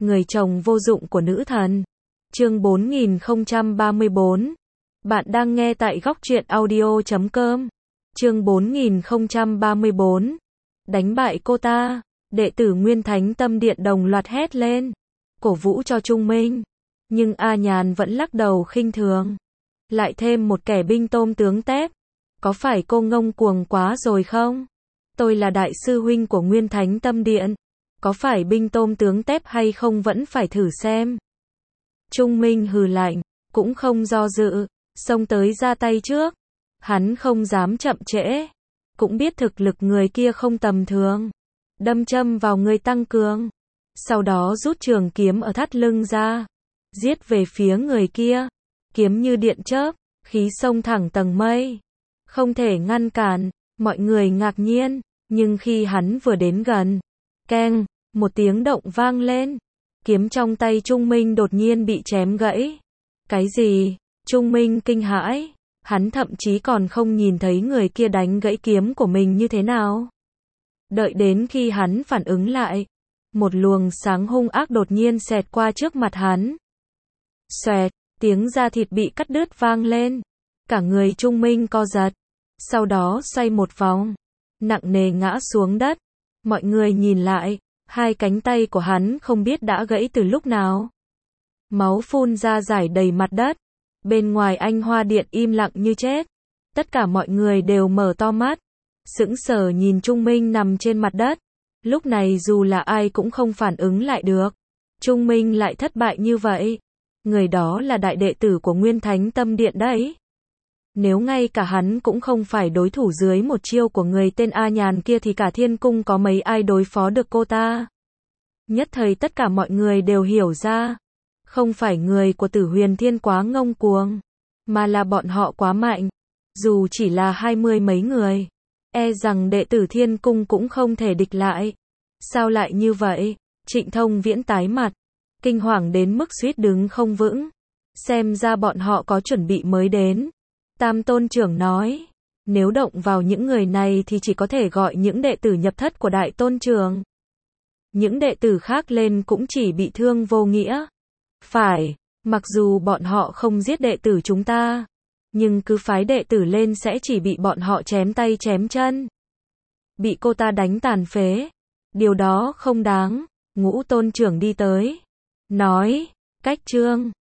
người chồng vô dụng của nữ thần. Chương 4034. Bạn đang nghe tại góc truyện audio.com. Chương 4034. Đánh bại cô ta. Đệ tử Nguyên Thánh Tâm Điện đồng loạt hét lên, cổ vũ cho Trung Minh. Nhưng A Nhàn vẫn lắc đầu khinh thường. Lại thêm một kẻ binh tôm tướng tép. Có phải cô ngông cuồng quá rồi không? Tôi là đại sư huynh của Nguyên Thánh Tâm Điện. Có phải binh tôm tướng tép hay không vẫn phải thử xem. Trung Minh hừ lạnh, cũng không do dự, xông tới ra tay trước. Hắn không dám chậm trễ, cũng biết thực lực người kia không tầm thường. Đâm châm vào người tăng cường, sau đó rút trường kiếm ở thắt lưng ra, giết về phía người kia. Kiếm như điện chớp, khí xông thẳng tầng mây. Không thể ngăn cản, mọi người ngạc nhiên, nhưng khi hắn vừa đến gần, keng, một tiếng động vang lên. Kiếm trong tay Trung Minh đột nhiên bị chém gãy. Cái gì? Trung Minh kinh hãi, hắn thậm chí còn không nhìn thấy người kia đánh gãy kiếm của mình như thế nào. Đợi đến khi hắn phản ứng lại, một luồng sáng hung ác đột nhiên xẹt qua trước mặt hắn. Xoẹt, tiếng da thịt bị cắt đứt vang lên. Cả người Trung Minh co giật, sau đó xoay một vòng, nặng nề ngã xuống đất. Mọi người nhìn lại, hai cánh tay của hắn không biết đã gãy từ lúc nào. Máu phun ra rải đầy mặt đất. Bên ngoài Anh Hoa Điện im lặng như chết. Tất cả mọi người đều mở to mắt, sững sờ nhìn Trung Minh nằm trên mặt đất. Lúc này dù là ai cũng không phản ứng lại được. Trung Minh lại thất bại như vậy. Người đó là đại đệ tử của Nguyên Thánh Tâm Điện đấy. Nếu ngay cả hắn cũng không phải đối thủ dưới một chiêu của người tên A Nhàn kia thì cả thiên cung có mấy ai đối phó được cô ta. Nhất thời tất cả mọi người đều hiểu ra. Không phải người của Tử Huyền Thiên quá ngông cuồng, mà là bọn họ quá mạnh. Dù chỉ là 20 mấy người, e rằng đệ tử thiên cung cũng không thể địch lại. Sao lại như vậy? Trịnh Thông Viễn tái mặt, kinh hoàng đến mức suýt đứng không vững. Xem ra bọn họ có chuẩn bị mới đến. Tam Tôn Trưởng nói, nếu động vào những người này thì chỉ có thể gọi những đệ tử nhập thất của Đại Tôn Trưởng. Những đệ tử khác lên cũng chỉ bị thương vô nghĩa. Phải, mặc dù bọn họ không giết đệ tử chúng ta, nhưng cứ phái đệ tử lên sẽ chỉ bị bọn họ chém tay chém chân. Bị cô ta đánh tàn phế. Điều đó không đáng. Ngũ Tôn Trưởng đi tới, nói, cách trương.